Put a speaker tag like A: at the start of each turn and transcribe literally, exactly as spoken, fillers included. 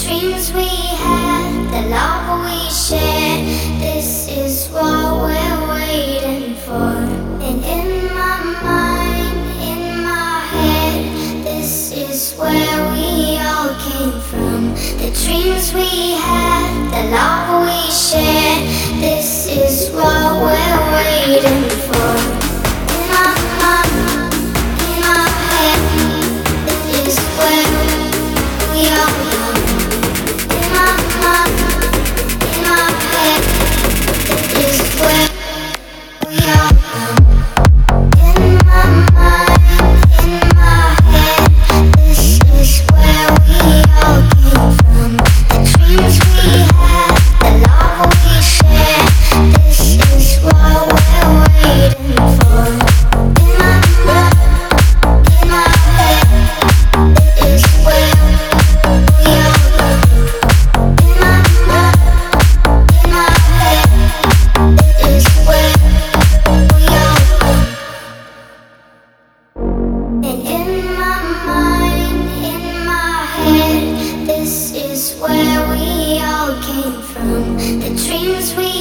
A: dreams we had, the love we shared. This is what we're waiting for. And in my mind, in my head, this is where we all came from. The dreams we had, the love we shared. This is what we're waiting for. In my mind, in my head, this is where we all come. In my mind, in my head, this is where we all come. In my mind, in my head, this is where we all came from. The dreams we had, the love we shared. This is what we're waiting for. In my mind, in my head, this is where we all come. In my mind, in my head, this is where we all come. And in my mind, in my head, this is where we all came from. The dreams we